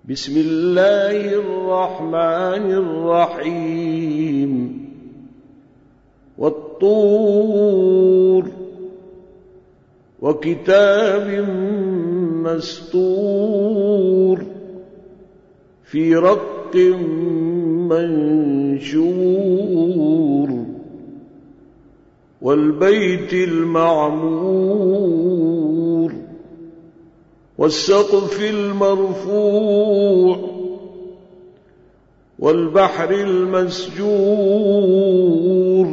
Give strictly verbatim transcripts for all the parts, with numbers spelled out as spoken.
بسم الله الرحمن الرحيم والطور وكتاب مسطور في رق منشور والبيت المعمور والسقف المرفوع والبحر المسجور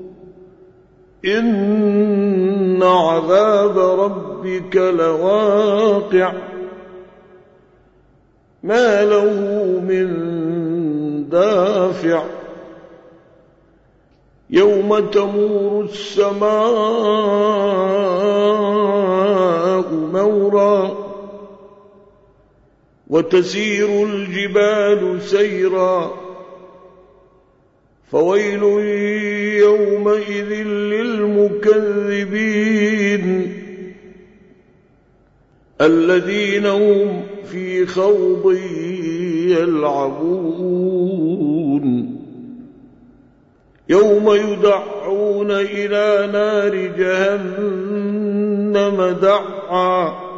إن عذاب ربك لواقع ما له من دافع يوم تمور السماء مورا وتسير الجبال سيرا فويل يومئذ للمكذبين الذين هم في خوض يلعبون يوم يدعون إلى نار جهنم دعا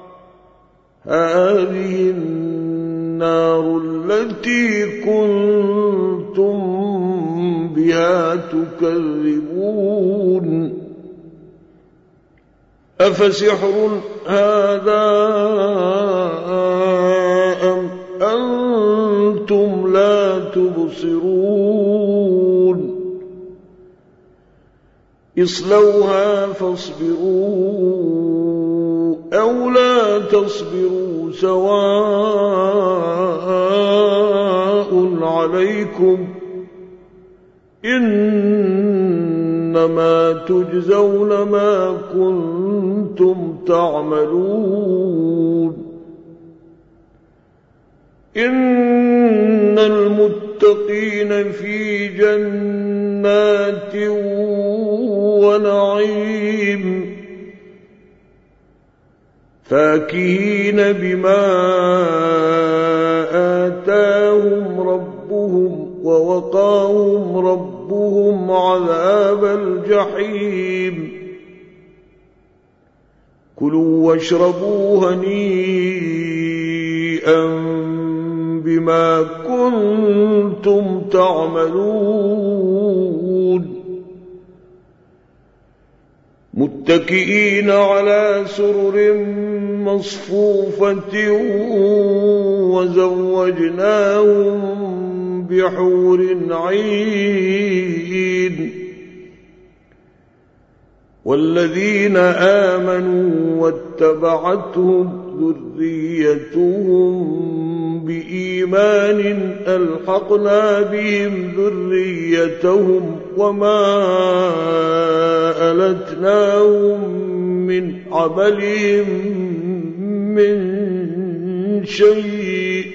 هذه النار التي كنتم بها تكذبون أفسحر هذا أم أنتم لا تبصرون اصلوها فاصبروا أو لا تصبروا سواء عليكم إنما تجزون ما كنتم تعملون إن المتقين في جنات ونعيم فاكهين بما آتاهم ربهم ووقاهم ربهم عذاب الجحيم كلوا واشربوا هنيئا بما كنتم تعملون متكئين على سرر مصفوفة وزوجناهم بحور عين والذين آمنوا واتبعتهم ذريتهم بإيمان ألحقنا بهم ذريتهم وما ألتناهم من عملهم من شيء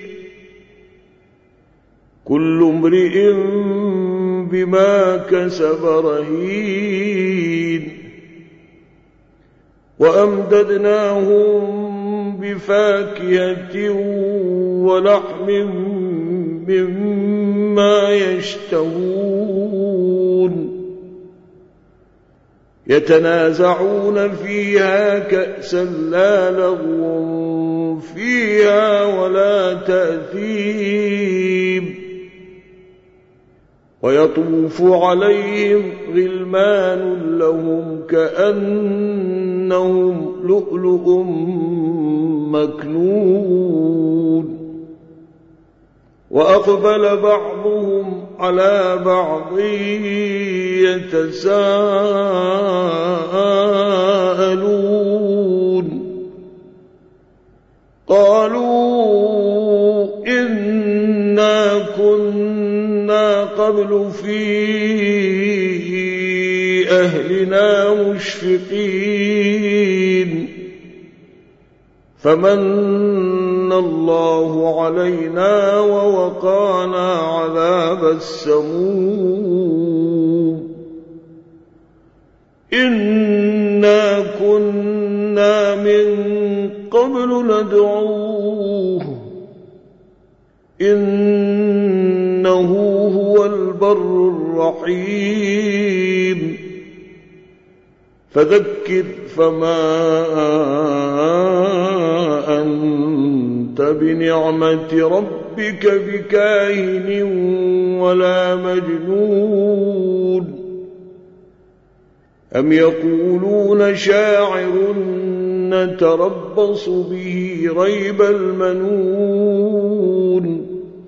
كل امرئ بما كسب رهين وأمددناهم بفاكهة ولحم مما يشتهون يتنازعون فيها كأسا لا لغو فيها ولا تأثيم ويطوف عليهم غلمان لهم كأنهم لؤلؤ مكنون وأقبل بعضهم على بعض يتساءلون قالوا إنا كنا قبل في أهلنا مشفقين فمن الله علينا ووقانا عذاب السموم إنا كنا من قبل ندعوه إنه هو البر الرحيم فذكر فما أنت بنعمة ربك بكاهن ولا مجنون أم يقولون شاعر نتربص به ريب المنون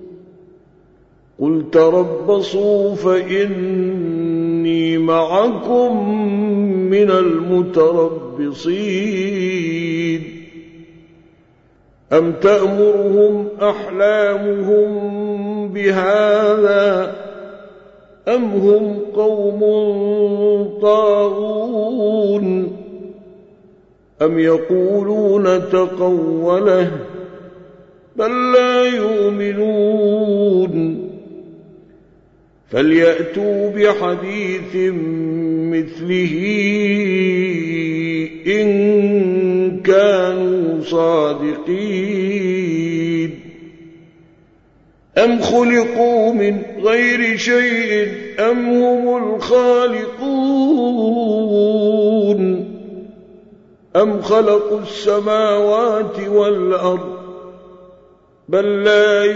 قل تربصوا فإني معكم من المتربصين أم تأمرهم أحلامهم بهذا أم هم قوم طاغون أم يقولون تقوله بل لا يؤمنون فليأتوا بحديث مثله إن كانوا صادقين أم خلقوا من غير شيء أم هم الخالقون أم خلقوا السماوات والأرض بل لا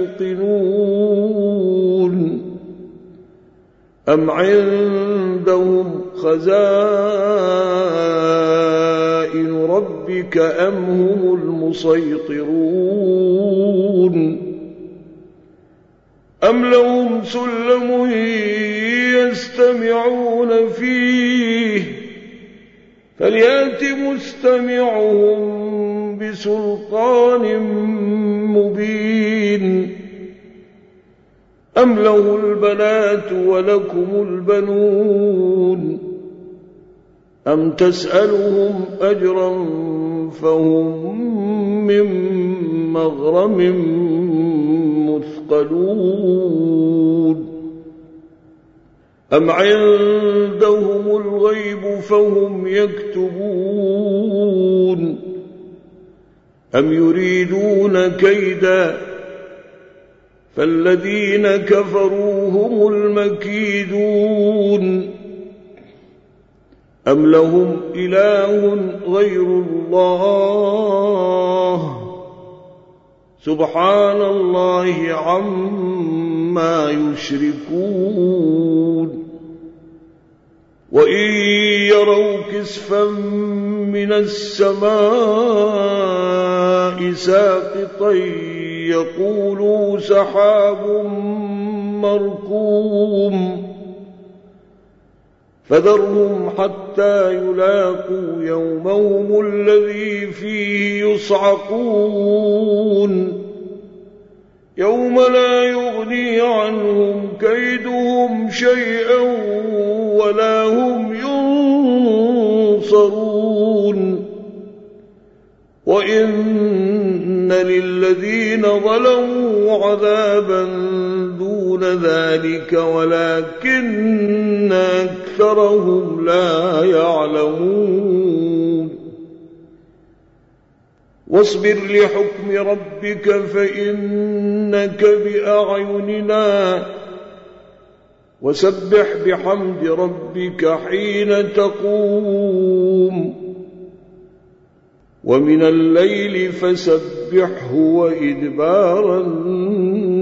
يوقنون أم عندهم خزائن ربك أم هم المسيطرون أم لهم سلم يستمعون فيه فليأت مستمعهم بسلطان مبين أم له البنات ولكم البنون أم تسألهم أجرا فهم من مغرم مثقلون أم عندهم الغيب فهم يكتبون أم يريدون كيدا فالذين كفروا هم المكيدون أم لهم إله غير الله سبحان الله عما يشركون وإن يروا كسفا من السماء ساقطا يقولوا سحاب مركوم فذرهم حتى يلاقوا يومهم الذي فيه يصعقون يوم لا يغني عنهم كيدهم شيئا ولا هم ينصرون وإن للذين ظلموا عذابا دون ذلك ولكن أكثرهم لا يعلمون واصبر لحكم ربك فإنك بأعيننا وسبح بحمد ربك حين تقوم ومن الليل فسبحه وإدبار